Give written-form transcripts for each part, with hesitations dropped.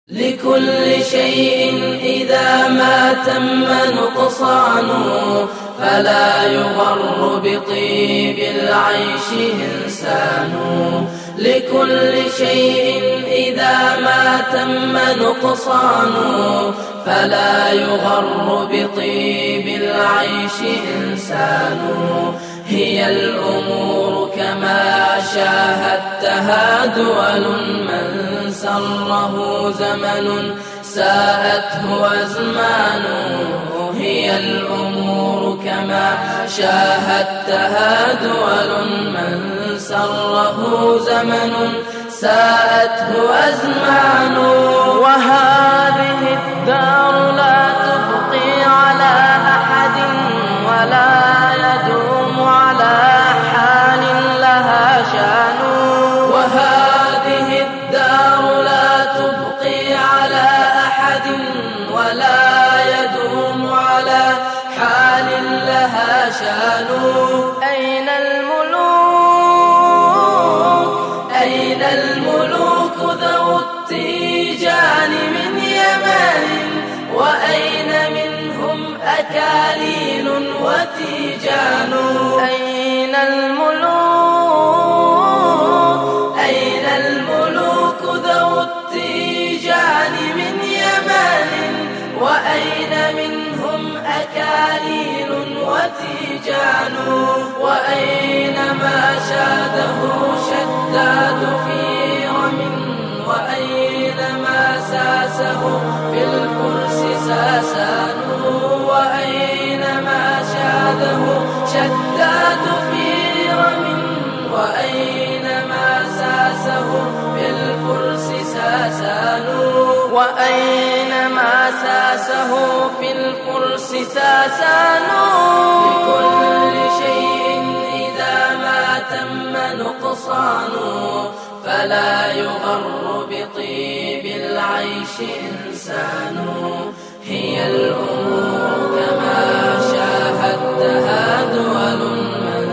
لكل شيء إذا ما تم نقصان فلا يغر بطيب العيش إنسان. لكل شيء إذا ما تم نقصان فلا يغر بطيب العيش إنسان. هي الأمور كما شاهدتها دول من سره زمن ساءته أزمان. هي الأمور كما شاهدتها دول من سره زمن ساءته أزمان. وهذه الدار لا تبقي على أحد ولا يدوم على حال لها شان. وهذه الدار لا تبقي على أحد ولا يدوم على حال لها شان. أين الملوك أين الملوك ذو التيجان من يمن وأين منهم أكاليل وتيجان. أين الملوك أين الملوك ذو التيجان من يمن وأين منهم أكاليل وتيجان. وأين ما شاده شداد في رم وأين ما ساسه في الفرس ساسان. وأين ما شاده شداد في رم وأين ما ساسه في الفرس ساسان. وأين ما ساسه في الفرس ساسان. لكل شيء إذا ما تم نقصان فلا يغر بطيب العيش إنسان. هي الأمور كما شاهدتها دول من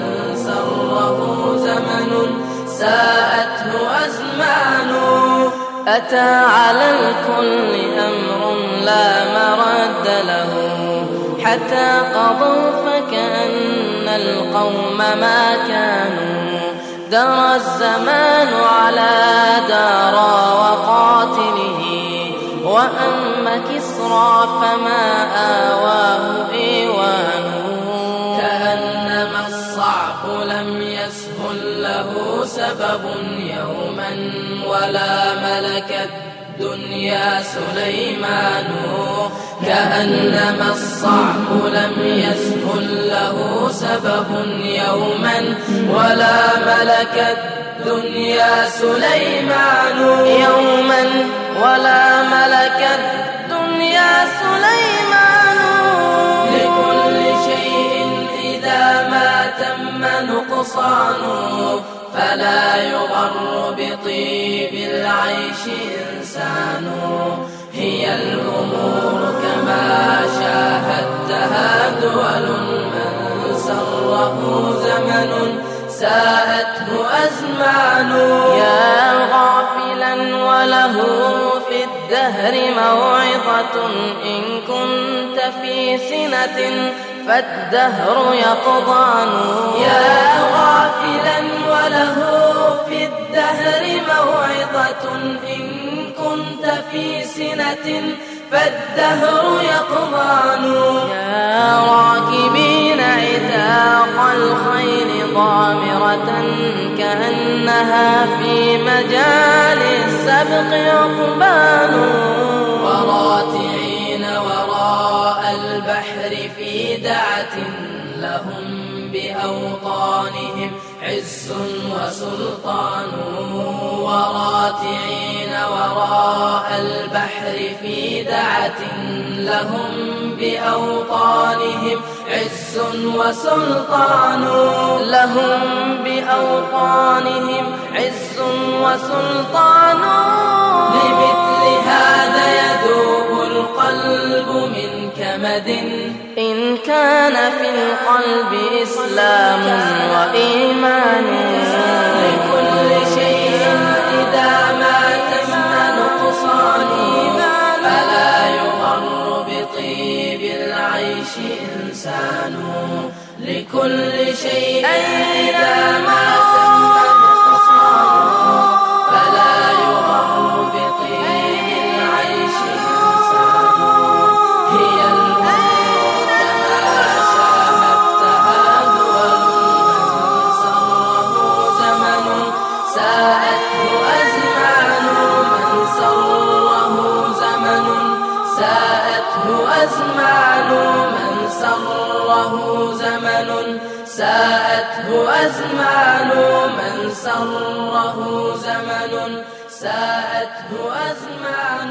سره زمن ساءته أزمان. أتى على الكل أمر لا مرد له حتى قضوا فكأن القوم ما كانوا. درى الزمان على دارا وقاتله وأم كسرى فما آواه إيوان. كأنما الصعب لم يسهل له سبب يوما ولا ملكت دنيا سليمان. كأنما الصعب لم يسهل له سبب يوما ولا ملكت دنيا سليمان. يوما ولا ملكت دنيا سليمان. لكل شيء إذا ما تم نقصان فلا يغر بطيب العيش إنسان. هي الأمور كما شاهدتها دول من سره زمن ساءته أزمان. يا غافلا وله في الدهر موعظة إن كنت في سنة فالدهر يقضان. يا غافلا وله في الدهر موعظة إن كنت في سنة فالدهر يقضان. يا راكبين عتاق الخيل ضامرة كأنها في مجال السبق عقبان. وراتعين وراء البحر في دعة لهم بأوطانهم عز وسلطان. وراتعين وراء البحر في دعة لهم بأوطانهم عز وسلطان. لهم بأوطانهم عز وسلطان. لمثل هذا يذوب القلب من كمد إن كان في القلب إسلام وإيمان. لكل شيء إذا ما تم نقصان أزمان من سره زمن ساءته أزمان من سره زمن ساءته أزمان